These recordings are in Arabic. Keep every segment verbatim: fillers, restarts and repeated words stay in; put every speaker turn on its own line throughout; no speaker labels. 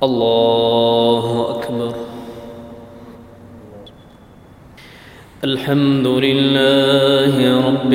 الله أكبر. الحمد لله رب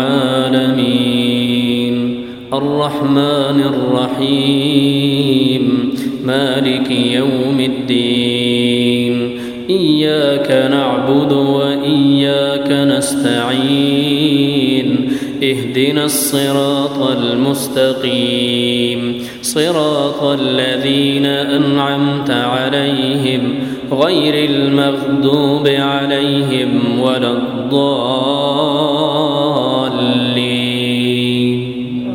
العالمين الرحمن الرحيم مالك يوم الدين إياك نعبد وإياك نستعين اهدنا الصراط المستقيم صراط الذين أنعمت عليهم غير المغضوب عليهم ولا الضالين.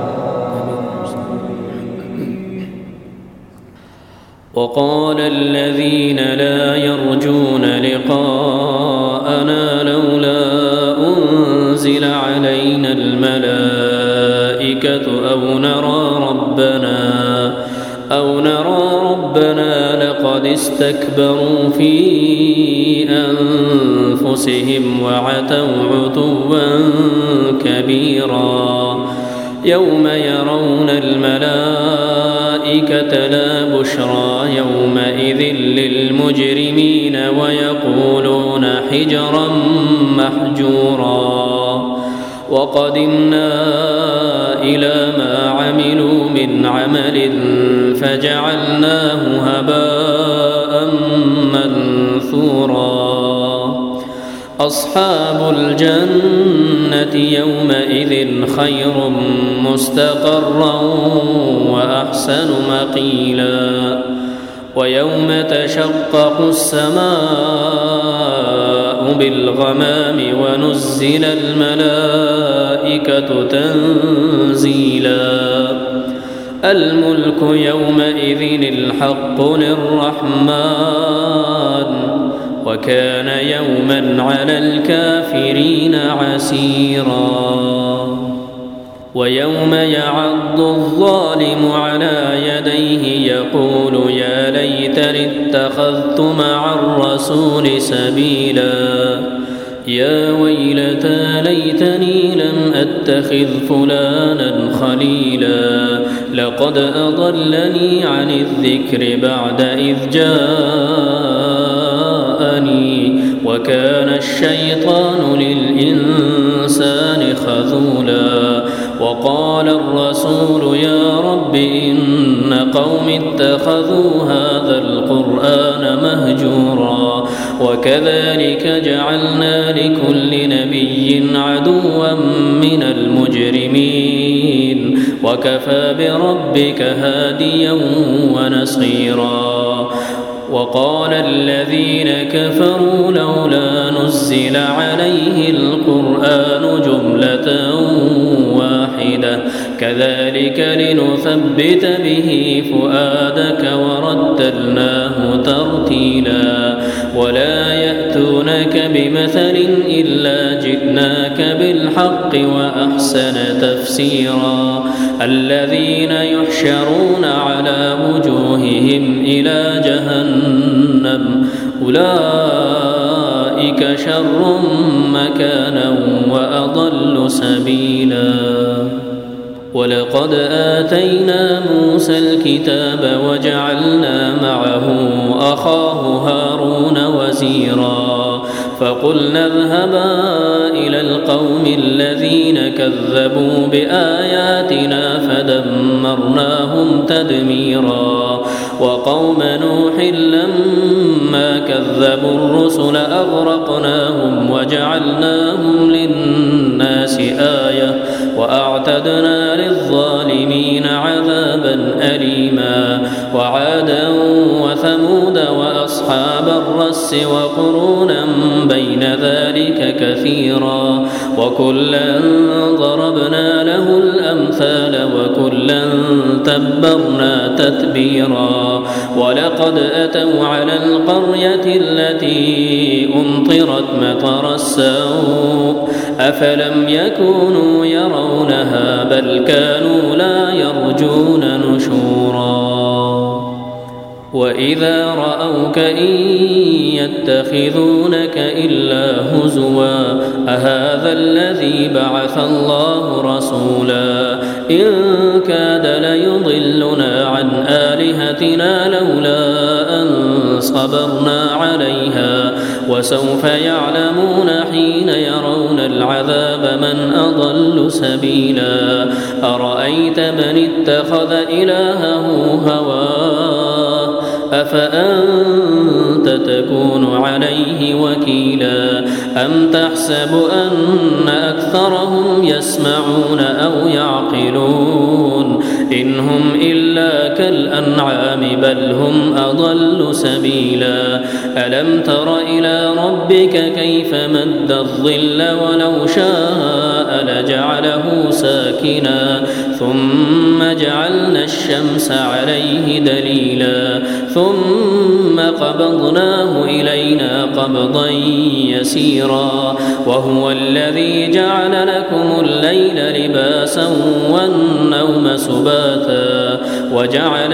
وقال الذين لا يرجون لقاءنا لولا أنزل علينا الملائكة أو نرى ربنا أو نرى ربنا لقد استكبروا في أنفسهم وعتوا عتوا كبيرا. يوم يرون الملائكة لا بشرى يومئذ للمجرمين ويقولون حجرا محجورا. وقدمنا إلى ما عملوا من عمل فجعلناه هباء منثورا. أصحاب الجنة يومئذ خير مستقرا وأحسن مقيلا. ويوم تشقق السماء بالغمام ونزل الملائكة تنزيلا. الملك يومئذ الحق للرحمن وكان يوما على الكافرين عسيرا. ويوم يعض الظالم على يديه يقول يا ليتني اتخذت مع الرسول سبيلا. يا ويلتى ليتني لم أتخذ فلانا خليلا لقد أضلني عن الذكر بعد إذ جاءني وكان الشيطان للإنسان خذولا. وقال الرسول يا رب إن قوم اتخذوا هذا القرآن مهجورا. وكذلك جعلنا لكل نبي عدوا من المجرمين وكفى بربك هاديا ونصيرا. وقال الذين كفروا لولا نزل عليه القرآن جملة واحدة كذلك لنثبت به فؤادك ورتلناه ترتيلا. ولا يأتونك بمثل إلا جئناك بالحق وأحسن تفسيرا. الذين يحشرون على وجوههم إلى جهنم أولئك شر مكانا وأضل سبيلا. ولقد آتينا موسى الكتاب وجعلنا معه أخاه هارون وزيرا. فقلنا اذهبا إلى القوم الذين كذبوا بآياتنا فدمرناهم تدميرا. وقوم نوح لما كذبوا الرسل أغرقناهم وجعلناهم للناس آية وأعتدنا للظالمين عذابا أليما. وعادا وثمود وأصحاب الرس وقرونا بين ذلك كثيرا. وكلا ضربنا له الأمثال وكلا تبرنا تتبيرا. ولقد أتوا على القرية التي أمطرت مطر السوء أفلم يكونوا يرونها بل كانوا لا يرجون نشورا. وإذا رأوك إن يتخذونك إلا هزوا أهذا الذي بعث الله رسولا إن كاد ليضلنا عن آلهتنا لولا أن صبرنا عليها وسوف يعلمون حين يرون العذاب من أضل سبيلا أرأيت من اتخذ إلهه هواه أفأنت تكون عليه وكيلا أم تحسب أن أكثرهم يسمعون أو يعقلون إن هم إلا كالأنعام بل هم أضل سبيلا ألم تر إلى ربك كيف مد الظل ولو شاء لجعله ساكنا ثم جعلنا الشمس عليه دليلا ثم قبضناه إلينا قبضا يسيرا وهو الذي جعل لكم الليل لباسا والنوم سباتا وجعل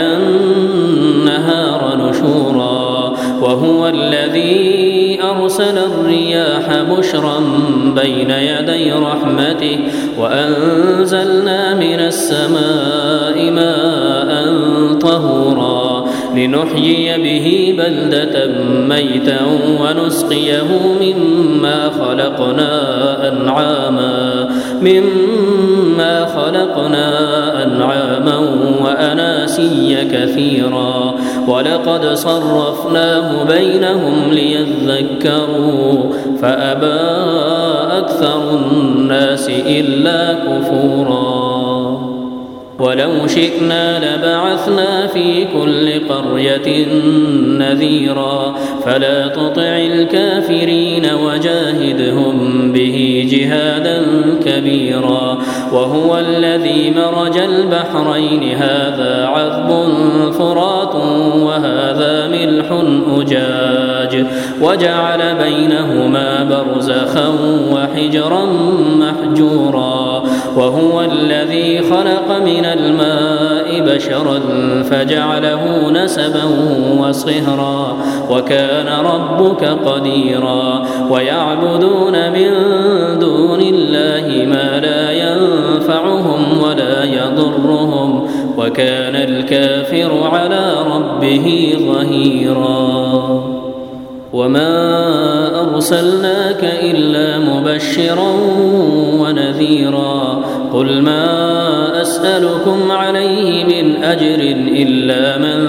النهار نشورا وهو الذي أرسل الرياح بشرا بين يدي رحمته وأنزلنا من السماء ماء طهورا لنحيي به بلدة ميتا ونسقيه مما خلقنا أنعاما مما خلقنا أنعاما وأناسيا كثيرا ولقد صرفناه بينهم ليذكروا فأبى أكثر الناس إلا كفورا ولو شئنا لبعثنا في كل قرية نذيرا فلا تطع الكافرين وجاهدهم به جهادا كبيرا وهو الذي مرج البحرين هذا عذب فرات وهذا ملح أجاج وجعل بينهما برزخا وحجرا محجورا وهو الذي خلق من الماء بشرا فجعله نسبا وصهرا وكان ربك قديرا ويعبدون من دون الله ما لا ينفعهم ولا يضرهم وكان الكافر على ربه ظهيرا وما أرسلناك إلا مبشرا ونذيرا قل ما أسألكم عليه من أجر إلا من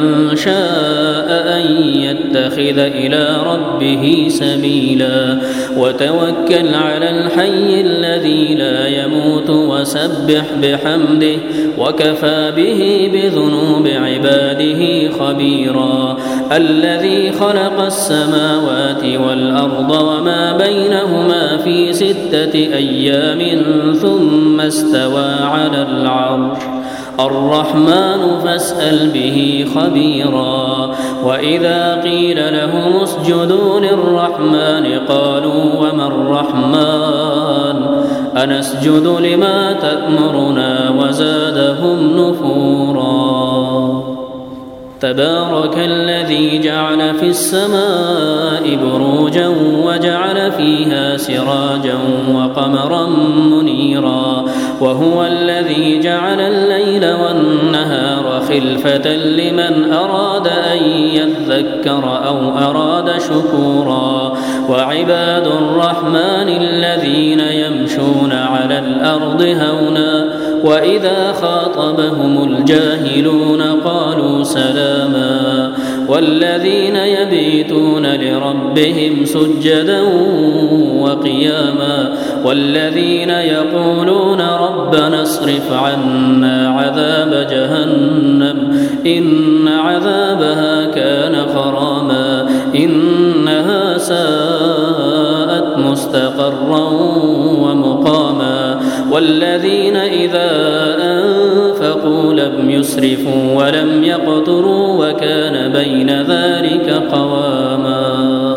شاء أن يتخذ إلى ربه سبيلا وتوكل على الحي الذي لا يموت وسبح بحمده وكفى به بذنوب عباده خبيرا الذي خلق السماوات والأرض وما بينهما في ستة أيام ثم استوى على العرش الرحمن فاسأل به خبيرا وإذا قيل لهم اسجدوا للرحمن قالوا وما الرحمن أنسجد لما تأمرنا وزادهم نفورا تبارك الذي جعل في السماء بروجا وجعل فيها سراجا وقمرا منيرا وهو الذي جعل الليل والنهار خلفة لمن أراد أن يذكر أو أراد شكورا وعباد الرحمن الذين يمشون على الأرض هونا وإذا خاطبهم الجاهلون قالوا سلاما والذين يبيتون لربهم سجدا وقياما والذين يقولون ربنا اصرف عنا عذاب جهنم إن عذابها كان غراما إنها ساءت مستقرا ومقاما والذين إذا أنفقوا لم يسرفوا ولم يقتروا وكان بين ذلك قواما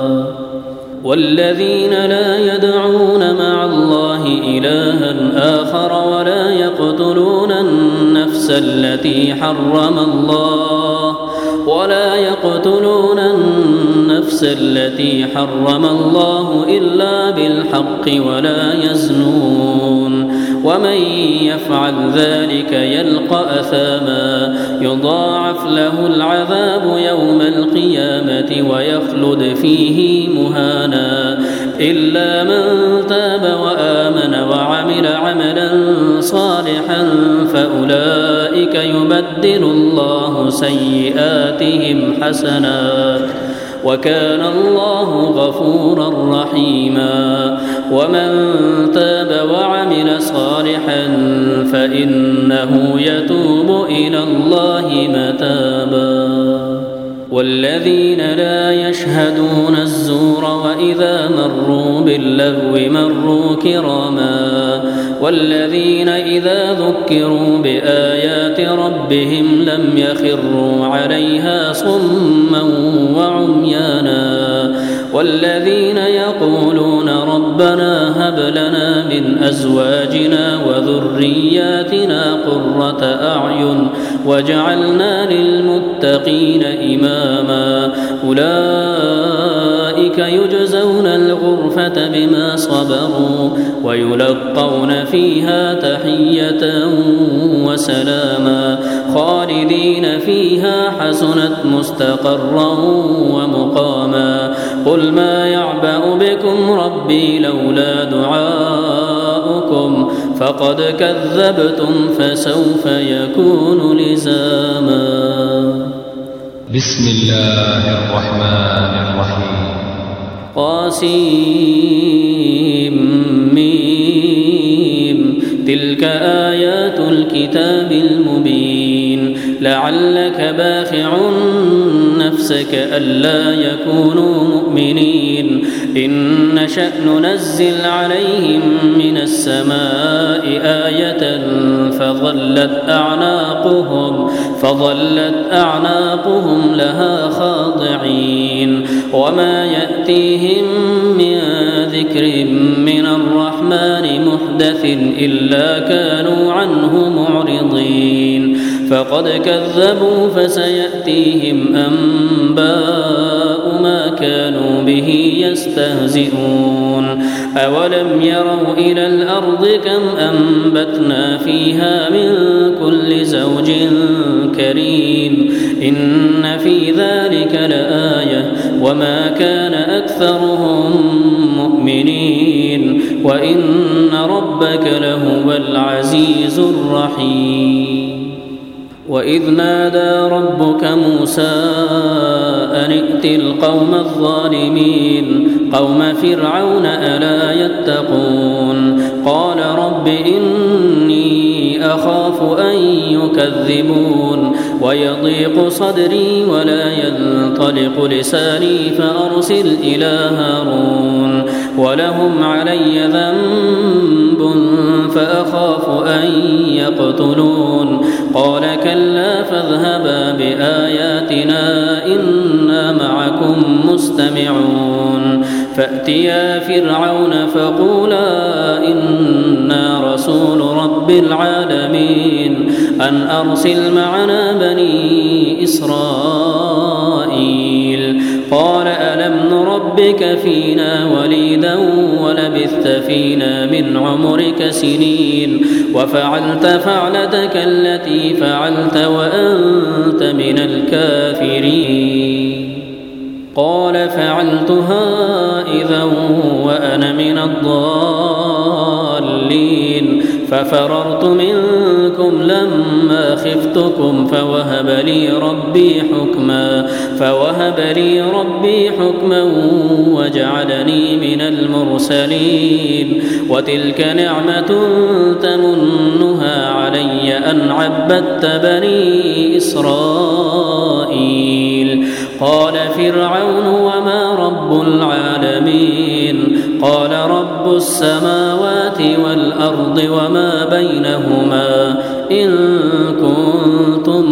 والذين لا يدعون مع الله إلها آخر ولا يقتلون النفس التي حرم الله ولا يقتلون النفس التي حرم الله إلا بالحق ولا يزنون ومن يفعل ذلك يلقى أثاما يضاعف له العذاب يوم القيامة ويخلد فيه مهانا إلا من تاب وآمن وعمل عملا صالحا فأولئك يبدل الله سيئاتهم حسنات وكان الله غفورا رحيما ومن تاب وعمل صالحا فإنه يتوب إلى الله متابا والذين لا يشهدون الزور وإذا مروا باللغو مروا كراما والذين إذا ذكروا بآيات ربهم لم يخروا عليها صما وعميانا والذين يقولون ربنا هب لنا من أزواجنا وذرياتنا قرة أعين واجعلنا للمتقين إماما أولئك يجزون الغرفة بما صبروا ويلقون فيها تحية وسلاما خالدين فيها حسنت مستقرا ومقاما قل ما يعبأ بكم ربي لولا دعاؤكم فقد كذبتم فسوف يكون لزاما.
بسم الله الرحمن الرحيم.
قاسم ميم تلك آيات الكتاب المبين لعلك باخع نفسك ألا يكونوا مؤمنين إن نشأ ننزل عليهم من السماء آية فظلت أعناقهم فظلت أعناقهم لها خاضعين وما يأتيهم من ذكر من الرحمن محدث إلا كانوا عنه معرضين فقد كذبوا فسيأتيهم أنباء ما كانوا به يستهزئون أولم يروا إلى الأرض كم أنبتنا فيها من كل زوج كريم إن في ذلك لآية وما كان أكثرهم مؤمنين وإن ربك لهو العزيز الرحيم. وإذ نادى ربك موسى أن ائت القوم الظالمين قوم فرعون ألا يتقون قال رب إني أخاف أن يكذبون ويضيق صدري ولا ينطلق لساني فأرسل إلى هارون ولهم علي ذنب فأخاف أن يقتلون قال كلا فاذهبا بآياتنا إنا معكم مستمعون فأتيا فرعون فقولا إنا رسول رب العالمين أن أرسل معنا بني إسرائيل قال ألم نربك فينا وليدا ولبثت فينا من عمرك سنين وفعلت فعلتك التي فعلت وأنت من الكافرين قال فعلتها إذا وأنا من الضالين ففررت منكم لما خفتكم فوهب لي ربي حكما فوهب لي ربي حكما وجعلني من المرسلين وتلك نعمة تمنها علي أن عبدت بني إسرائيل قال فرعون وما رب العالمين قال رب السماوات والأرض وما بينهما إن كنتم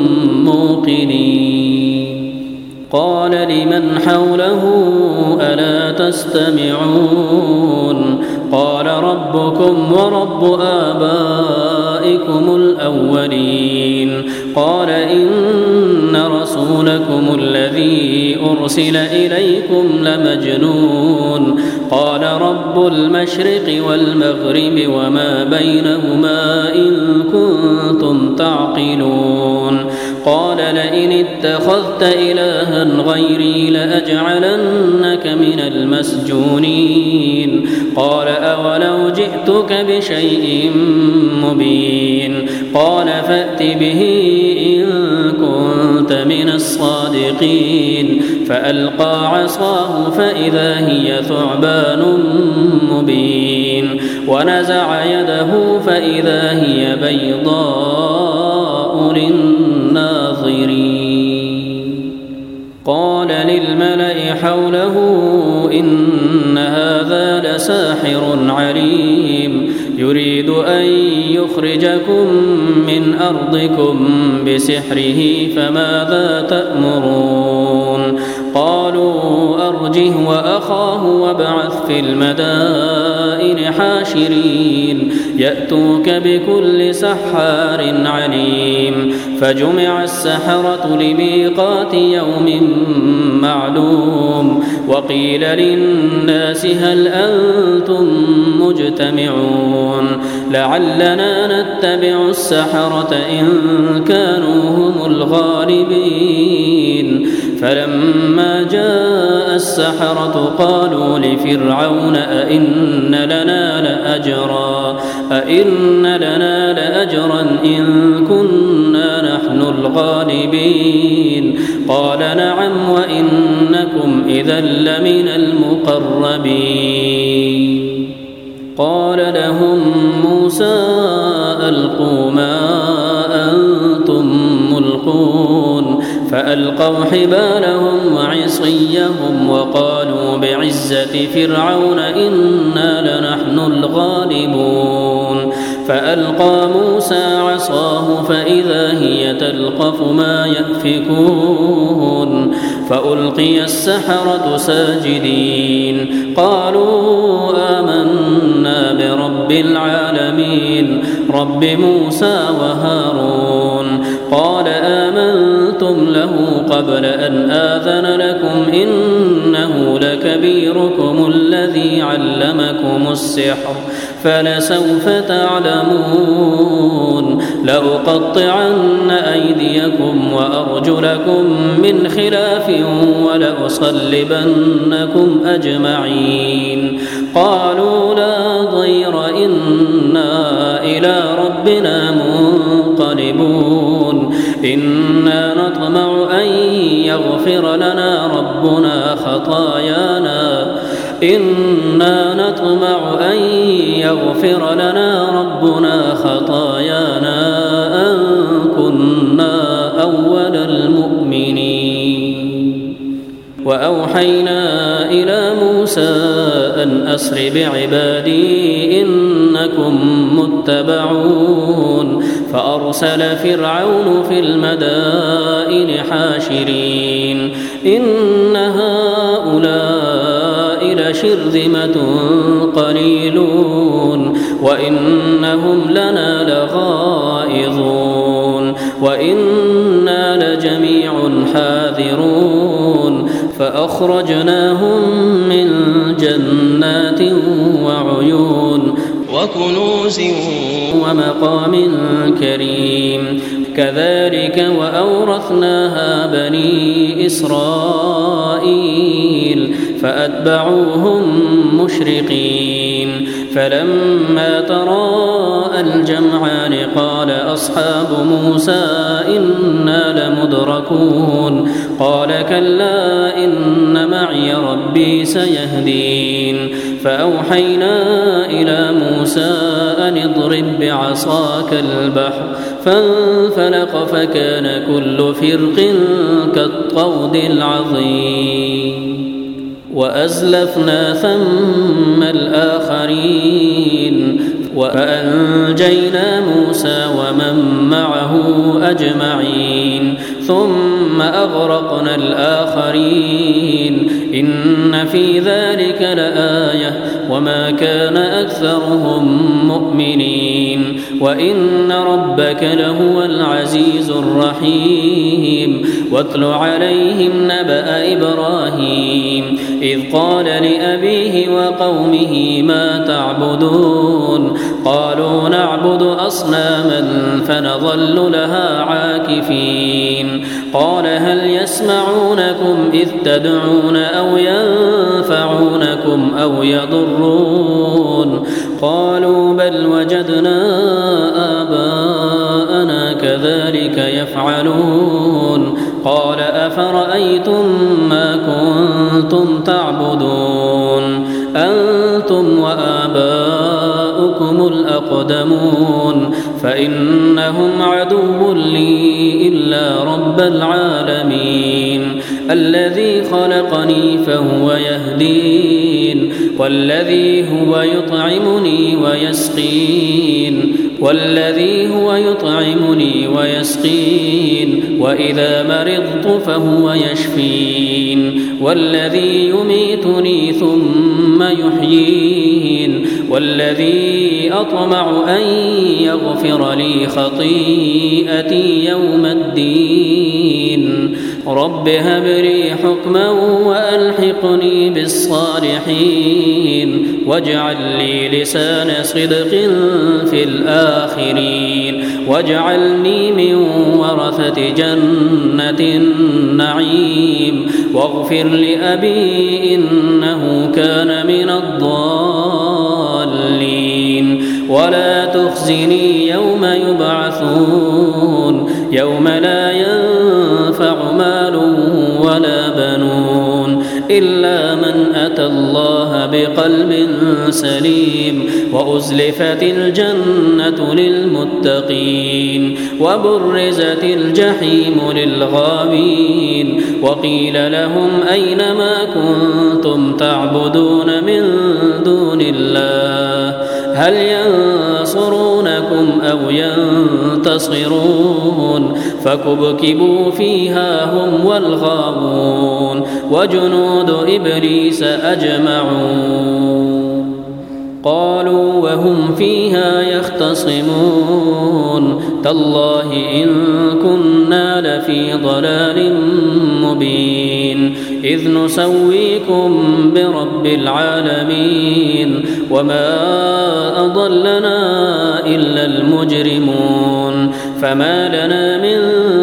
موقنين قال لمن حوله ألا تستمعون قال ربكم ورب آبائكم آبائكم الأولين. قال إن رسولكم الذي أرسل إليكم لمجنون. قال رب المشرق والمغرب وما بينهما إن كنتم تعقلون. قال لئن اتخذت إلها غيري لأجعلنك من المسجونين. قال أولو جئتك بشيء مبين. قال فأت به إن كنت من الصادقين. فألقى عصاه فإذا هي ثعبان مبين. ونزع يده فإذا هي بيضاء للناظرين. قال للملأ حوله إن هذا لساحر عليم يريد أن يخرجكم من أرضكم بسحره فماذا تأمرون. قالوا أرجه وأخاه وابعث في المدائن حاشرين يأتوك بكل سحار عليم. فجمع السحرة لميقات يوم معلوم. وقيل للناس هل أنتم مجتمعون لعلنا نتبع السحرة إن كانوا هم الغالبين. فلما جاء السحرة قالوا لفرعون أئن لنا لأجرا أئن لنا لأجرا إن كنا نحن الغالبين. قال نعم وإنكم إذا لمن المقربين. قال لهم موسى ألقوا ما أنتم ملقون. فألقوا حبالهم وعصيهم وقالوا بعزة فرعون إنا لنحن الغالبون. فألقى موسى عصاه فإذا هي تلقف ما يأفكون. فألقي السحرة ساجدين قالوا آمنا برب العالمين رب موسى وهارون. قال آمنتم له قبل أن آذن لكم إنه لكبيركم الذي علمكم السحر فلسوف تعلمون. لأقطعن أيديكم وأرجلكم من خلاف ولأصلبنكم أجمعين. قالوا لا ضير إنا إلى ربنا منقلبون. إنا نطمع أن يغفر لنا ربنا خطايانا إنا نطمع أن يغفر لنا ربنا خطايانا أن كنا أول المؤمنين. وأوحينا إلى موسى أن أسر بعبادي إنكم متبعون. فأرسل فرعون في المدائن حاشرين إن هؤلاء لشرذمة قليلون وإنهم لنا لغائظون وإنا لجميع حاذرون. فأخرجناهم من جنات وعيون وكنوز ومقام كريم. كذلك وأورثناها بني إسرائيل فأتبعوهم مشرقين. فلما تراءى الجمعان قال أصحاب موسى إنا لمدركون. قال كلا إن معي ربي سيهدين. فأوحينا إلى موسى أن اضرب بعصاك البحر فانفلق فكان كل فرق كالطود العظيم. وأزلفنا ثم الآخرين وأنجينا موسى ومن معه أجمعين ثم أغرقنا الآخرين. إن في ذلك لآية وما كان أكثرهم مؤمنين وإن ربك لهو العزيز الرحيم واتل عليهم نبأ إبراهيم إذ قال لأبيه وقومه ما تعبدون قالوا نعبد أصناما فنظل لها عاكفين قال هل يسمعونكم إذ تدعون أو ينفعونكم أو يضرون قالوا بل وجدنا آباءنا كذلك يفعلون قال أفرأيتم ما كنتم تعبدون أنتم وآباؤكم الأقدمون فإنهم عدو لي إلا رب العالمين الذي خلقني فهو يهدين والذي هو يطعمني ويسقين والذي هو يطعمني ويسقين وإذا مرضت فهو يشفين والذي يميتني ثم يحيين والذي أطمع أن يغفر لي خطيئتي يوم الدين رب هب لي حكما وألحقني بالصالحين واجعل لي لسان صدق في الآخرين واجعلني من ورثة جنة النعيم واغفر لأبي إنه كان من الضالين ولا تخزني يوم يبعثون يوم لا ينفع مال ولا بنون إلا من أتى الله بقلب سليم وأزلفت الجنة للمتقين وبرزت الجحيم للغاوين وقيل لهم أين ما كنتم تعبدون من دون الله هل ينصرونكم أو ينتصرون فكبكبوا فيها هم والغاوون وجنود إبليس أجمعون قالوا وهم فيها يختصمون تالله إن كنا لفي ضلال مبين إذ نسويكم برب العالمين وما أضلنا إلا المجرمون فما لنا من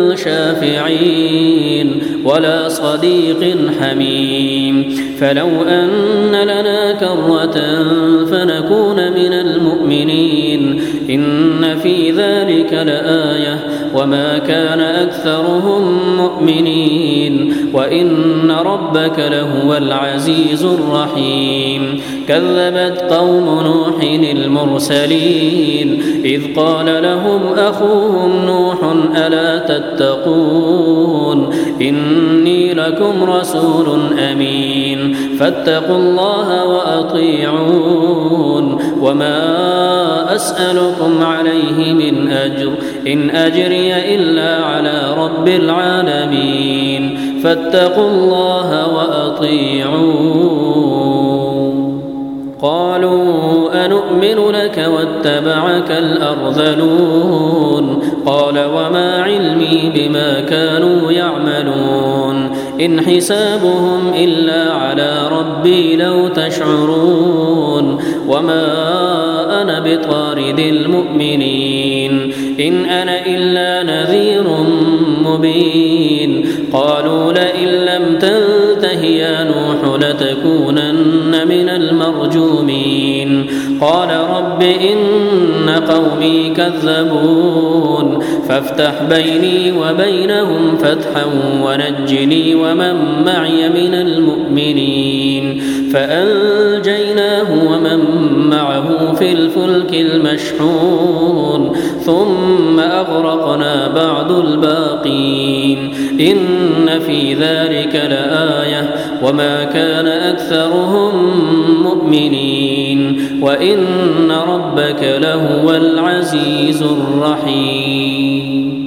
شافعين ولا صديق حميم فلو أن لنا كرة فنكون من المؤمنين إن في ذلك لآية وما كان أكثرهم مؤمنين وإن ربك لهو العزيز الرحيم كذبت قوم نوح المرسلين إذ قال لهم أخوهم نوح ألا تتقون إني لكم رسول أمين فاتقوا الله وأطيعون وما أسألكم عليه من أجر إن أجري إلا على رب العالمين فاتقوا الله وأطيعون قالوا أنؤمن لك واتبعك الأرذلون قال وما علمي بما كانوا يعملون إن حسابهم إلا على ربي لو تشعرون وما أنا بطارد المؤمنين إن أنا إلا نذير مبين قالوا لئن لم تنته يا نوح لتكونن من المرجومين قال رب إن قومي كذبون فافتح بيني وبينهم فتحا ونجني ومن معي من المؤمنين فأنجيناه ومن معه في الفلك المشحون ثم أغرقنا بعد الباقين إن في ذلك لآية وما كان أكثرهم مؤمنين وإن ربك لهو العزيز الرحيم